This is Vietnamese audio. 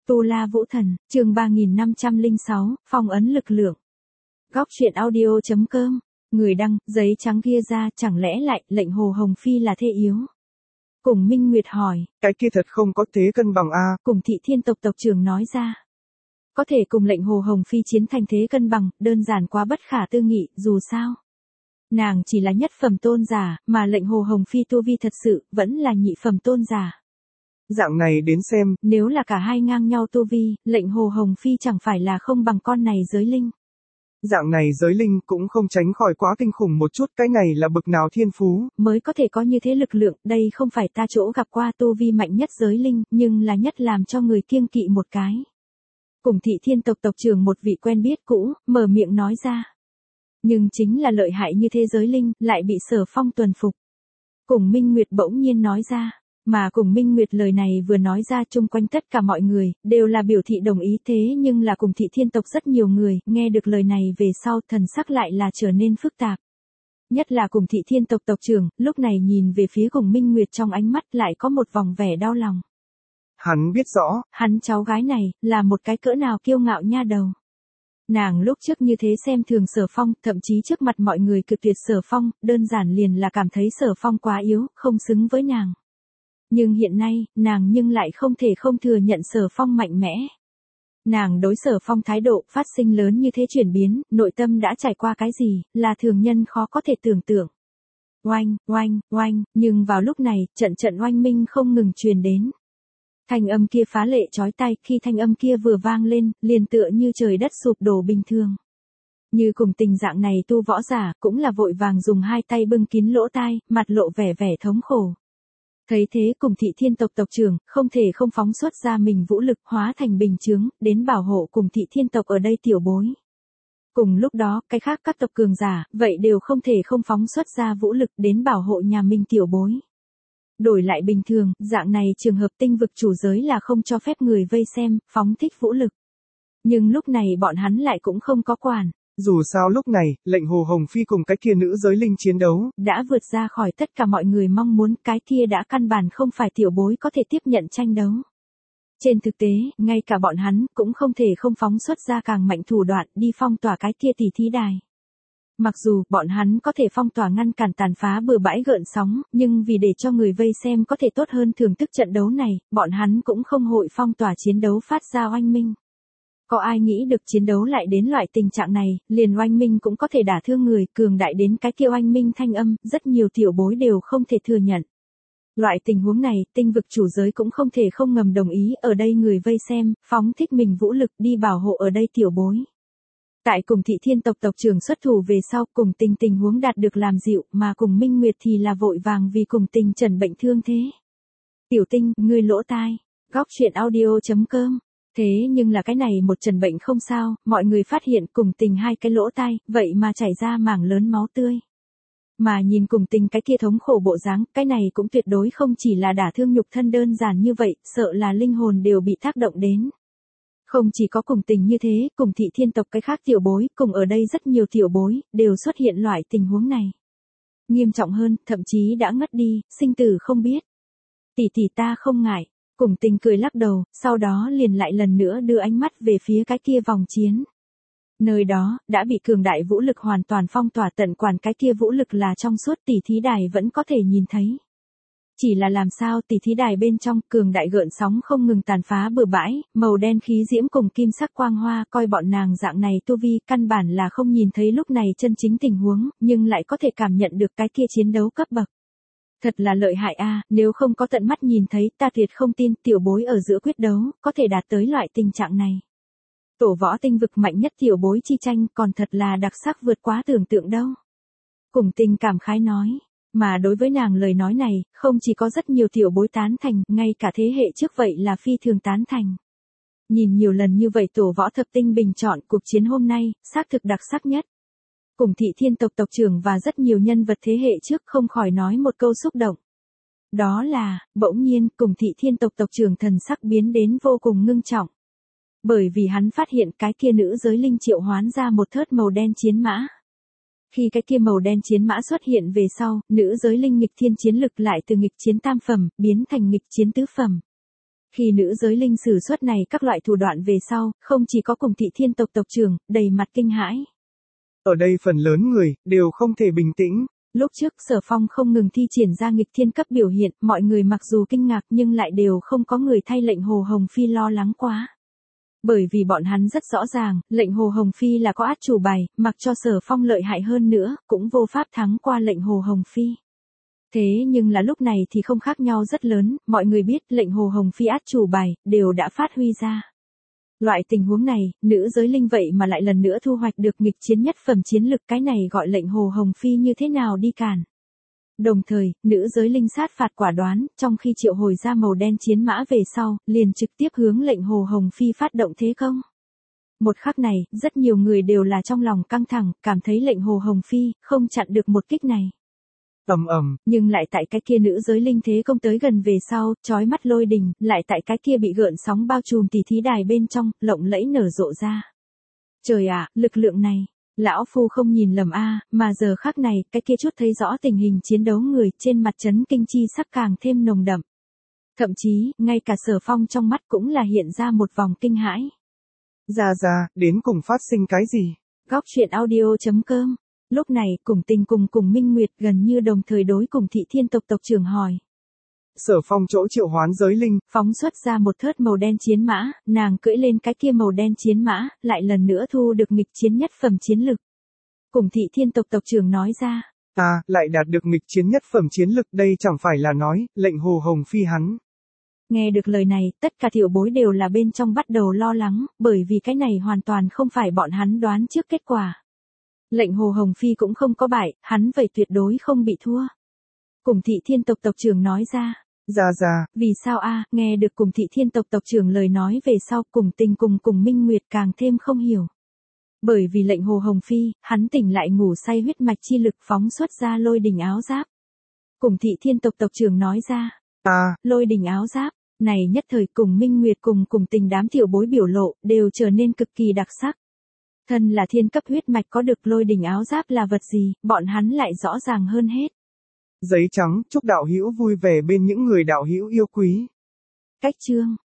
Tu La Vũ Thần, chương 3506, phong ấn lực lượng. Góc truyện audio.com, người đăng, giấy trắng kia ra, chẳng lẽ lại, lệnh Hồ Hồng Phi là thê yếu? Cùng Minh Nguyệt hỏi. Cái kia thật không có thế cân bằng a. Cùng Thị Thiên tộc tộc trưởng nói ra. Có thể cùng lệnh Hồ Hồng Phi chiến thành thế cân bằng, đơn giản quá bất khả tư nghị, dù sao. Nàng chỉ là nhất phẩm tôn giả, mà lệnh Hồ Hồng Phi tu vi thật sự, vẫn là nhị phẩm tôn giả. Dạng này đến xem, nếu là cả hai ngang nhau tu vi, lệnh Hồ Hồng Phi chẳng phải là không bằng con này giới linh. Dạng này giới linh cũng không tránh khỏi quá kinh khủng một chút, cái này là bực nào thiên phú. Mới có thể có như thế lực lượng, đây không phải ta chỗ gặp qua tu vi mạnh nhất giới linh, nhưng là nhất làm cho người kiêng kỵ một cái. Cùng Thị Thiên tộc tộc trưởng một vị quen biết cũ, mở miệng nói ra. Nhưng chính là lợi hại như thế giới linh, lại bị Sở Phong tuần phục. Cùng Minh Nguyệt bỗng nhiên nói ra. Mà Cùng Minh Nguyệt lời này vừa nói ra chung quanh tất cả mọi người, đều là biểu thị đồng ý thế nhưng là Cùng Thị Thiên tộc rất nhiều người, nghe được lời này về sau thần sắc lại là trở nên phức tạp. Nhất là Cùng Thị Thiên tộc tộc trưởng, lúc này nhìn về phía Cùng Minh Nguyệt trong ánh mắt lại có một vòng vẻ đau lòng. Hắn biết rõ, hắn cháu gái này, là một cái cỡ nào kiêu ngạo nha đầu. Nàng lúc trước như thế xem thường Sở Phong, thậm chí trước mặt mọi người cự tuyệt Sở Phong, đơn giản liền là cảm thấy Sở Phong quá yếu, không xứng với nàng. Nhưng hiện nay, nàng nhưng lại không thể không thừa nhận Sở Phong mạnh mẽ. Nàng đối Sở Phong thái độ phát sinh lớn như thế chuyển biến, nội tâm đã trải qua cái gì, là thường nhân khó có thể tưởng tượng. Oanh, oanh, oanh, nhưng vào lúc này, trận oanh minh không ngừng truyền đến. Thanh âm kia phá lệ chói tai, khi thanh âm kia vừa vang lên, liền tựa như trời đất sụp đổ bình thường. Như cùng tình dạng này tu võ giả, cũng là vội vàng dùng hai tay bưng kín lỗ tai, mặt lộ vẻ thống khổ. Thấy thế Cùng Thị Thiên tộc tộc trưởng, không thể không phóng xuất ra mình vũ lực hóa thành bình chướng, đến bảo hộ Cùng Thị Thiên tộc ở đây tiểu bối. Cùng lúc đó, cái khác các tộc cường giả, vậy đều không thể không phóng xuất ra vũ lực đến bảo hộ nhà mình tiểu bối. Đổi lại bình thường, dạng này trường hợp tinh vực chủ giới là không cho phép người vây xem, phóng thích vũ lực. Nhưng lúc này bọn hắn lại cũng không có quản. Dù sao lúc này, lệnh Hồ Hồng Phi cùng cái kia nữ giới linh chiến đấu. Đã vượt ra khỏi tất cả mọi người mong muốn, cái kia đã căn bản không phải tiểu bối có thể tiếp nhận tranh đấu. Trên thực tế, ngay cả bọn hắn cũng không thể không phóng xuất ra càng mạnh thủ đoạn đi phong tỏa cái kia tỷ thí đài. Mặc dù bọn hắn có thể phong tỏa ngăn cản tàn phá bừa bãi gợn sóng, nhưng vì để cho người vây xem có thể tốt hơn thưởng thức trận đấu này, bọn hắn cũng không hội phong tỏa chiến đấu phát ra oanh minh. Có ai nghĩ được chiến đấu lại đến loại tình trạng này, liền oanh minh cũng có thể đả thương người, cường đại đến cái kia oanh minh thanh âm, rất nhiều tiểu bối đều không thể thừa nhận. Loại tình huống này, tinh vực chủ giới cũng không thể không ngầm đồng ý, ở đây người vây xem, phóng thích mình vũ lực đi bảo hộ ở đây tiểu bối. Tại Cùng Thị Thiên tộc tộc trưởng xuất thủ về sau, Cùng tình huống đạt được làm dịu, mà Cùng Minh Nguyệt thì là vội vàng vì Cùng tình trần bệnh thương thế. Tiểu Tinh, ngươi lỗ tai. Góc truyện audio.com. Thế nhưng là cái này một trần bệnh không sao, mọi người phát hiện Cùng tình hai cái lỗ tai, vậy mà chảy ra mảng lớn máu tươi. Mà nhìn Cùng tình cái kia thống khổ bộ dáng, cái này cũng tuyệt đối không chỉ là đả thương nhục thân đơn giản như vậy, sợ là linh hồn đều bị tác động đến. Không chỉ có Cùng tình như thế, Cùng Thị Thiên tộc cái khác tiểu bối, cùng ở đây rất nhiều tiểu bối, đều xuất hiện loại tình huống này. Nghiêm trọng hơn, thậm chí đã ngất đi, sinh tử không biết. Tỷ ta không ngại. Cùng tình cười lắc đầu, sau đó liền lại lần nữa đưa ánh mắt về phía cái kia vòng chiến. Nơi đó, đã bị cường đại vũ lực hoàn toàn phong tỏa, tận quản cái kia vũ lực là trong suốt, tỷ thí đài vẫn có thể nhìn thấy. Chỉ là làm sao tỷ thí đài bên trong, cường đại gợn sóng không ngừng tàn phá bừa bãi, màu đen khí diễm cùng kim sắc quang hoa, coi bọn nàng dạng này tu vi, căn bản là không nhìn thấy lúc này chân chính tình huống, nhưng lại có thể cảm nhận được cái kia chiến đấu cấp bậc. Thật là lợi hại a, nếu không có tận mắt nhìn thấy, ta tuyệt không tin tiểu bối ở giữa quyết đấu, có thể đạt tới loại tình trạng này. Tổ võ tinh vực mạnh nhất tiểu bối chi tranh còn thật là đặc sắc vượt quá tưởng tượng đâu. Cùng tình cảm khái nói, mà đối với nàng lời nói này, không chỉ có rất nhiều tiểu bối tán thành, ngay cả thế hệ trước vậy là phi thường tán thành. Nhìn nhiều lần như vậy tổ võ thập tinh bình chọn cuộc chiến hôm nay, xác thực đặc sắc nhất. Cùng Thị Thiên tộc tộc trưởng và rất nhiều nhân vật thế hệ trước không khỏi nói một câu xúc động. Đó là, bỗng nhiên, Cùng Thị Thiên tộc tộc trưởng thần sắc biến đến vô cùng ngưng trọng. Bởi vì hắn phát hiện cái kia nữ giới linh triệu hoán ra một thớt màu đen chiến mã. Khi cái kia màu đen chiến mã xuất hiện về sau, nữ giới linh nghịch thiên chiến lực lại từ nghịch chiến tam phẩm, biến thành nghịch chiến tứ phẩm. Khi nữ giới linh sử xuất này các loại thủ đoạn về sau, không chỉ có cùng Thị Thiên tộc tộc trưởng, đầy mặt kinh hãi. Ở đây phần lớn người, đều không thể bình tĩnh. Lúc trước Sở Phong không ngừng thi triển ra nghịch thiên cấp biểu hiện, mọi người mặc dù kinh ngạc nhưng lại đều không có người thay lệnh Hồ Hồng Phi lo lắng quá. Bởi vì bọn hắn rất rõ ràng, lệnh Hồ Hồng Phi là có át chủ bài, mặc cho Sở Phong lợi hại hơn nữa, cũng vô pháp thắng qua lệnh Hồ Hồng Phi. Thế nhưng là lúc này thì không khác nhau rất lớn, mọi người biết lệnh Hồ Hồng Phi át chủ bài, đều đã phát huy ra. Loại tình huống này, nữ giới linh vậy mà lại lần nữa thu hoạch được nghịch chiến nhất phẩm chiến lực, cái này gọi lệnh Hồ Hồng Phi như thế nào đi cản. Đồng thời, nữ giới linh sát phạt quả đoán, trong khi triệu hồi ra màu đen chiến mã về sau, liền trực tiếp hướng lệnh Hồ Hồng Phi phát động thế công. Một khắc này, rất nhiều người đều là trong lòng căng thẳng, cảm thấy lệnh Hồ Hồng Phi không chặn được một kích này. Nhưng lại tại cái kia nữ giới linh thế công tới gần về sau, chói mắt lôi đình, lại tại cái kia bị gợn sóng bao trùm tỉ thí đài bên trong, lộng lẫy nở rộ ra. Trời ạ, lực lượng này, lão phu không nhìn lầm a, mà giờ khắc này, cái kia chút thấy rõ tình hình chiến đấu người, trên mặt chấn kinh chi sắc càng thêm nồng đậm. Thậm chí, ngay cả Sở Phong trong mắt cũng là hiện ra một vòng kinh hãi. Ra, đến cùng phát sinh cái gì? Góc truyện audio.com. Lúc này, cùng Tình cùng Minh Nguyệt gần như đồng thời đối cùng Thị Thiên tộc tộc trưởng hỏi. Sở Phong chỗ triệu hoán giới linh, phóng xuất ra một thớt màu đen chiến mã, nàng cưỡi lên cái kia màu đen chiến mã, lại lần nữa thu được nghịch chiến nhất phẩm chiến lực. Cùng Thị Thiên tộc tộc trưởng nói ra. Lại đạt được nghịch chiến nhất phẩm chiến lực, đây chẳng phải là nói, lệnh Hồ Hồng Phi hắn. Nghe được lời này, tất cả tiểu bối đều là bên trong bắt đầu lo lắng, bởi vì cái này hoàn toàn không phải bọn hắn đoán trước kết quả. Lệnh Hồ Hồng Phi cũng không có bại, hắn vậy tuyệt đối không bị thua. Cùng Thị Thiên tộc tộc trưởng nói ra. Ra. Vì sao nghe được cùng Thị Thiên tộc tộc trưởng lời nói về sau, cùng Tình cùng Minh Nguyệt càng thêm không hiểu. Bởi vì lệnh Hồ Hồng Phi, hắn tỉnh lại ngủ say huyết mạch chi lực phóng xuất ra lôi đình áo giáp. Cùng Thị Thiên tộc tộc trưởng nói ra. Lôi đình áo giáp, này nhất thời cùng Minh Nguyệt cùng Tình đám tiểu bối biểu lộ, đều trở nên cực kỳ đặc sắc. Thân là thiên cấp huyết mạch có được lôi đình áo giáp là vật gì, bọn hắn lại rõ ràng hơn hết. Giấy trắng, chúc đạo hữu vui vẻ bên những người đạo hữu yêu quý. Cách chương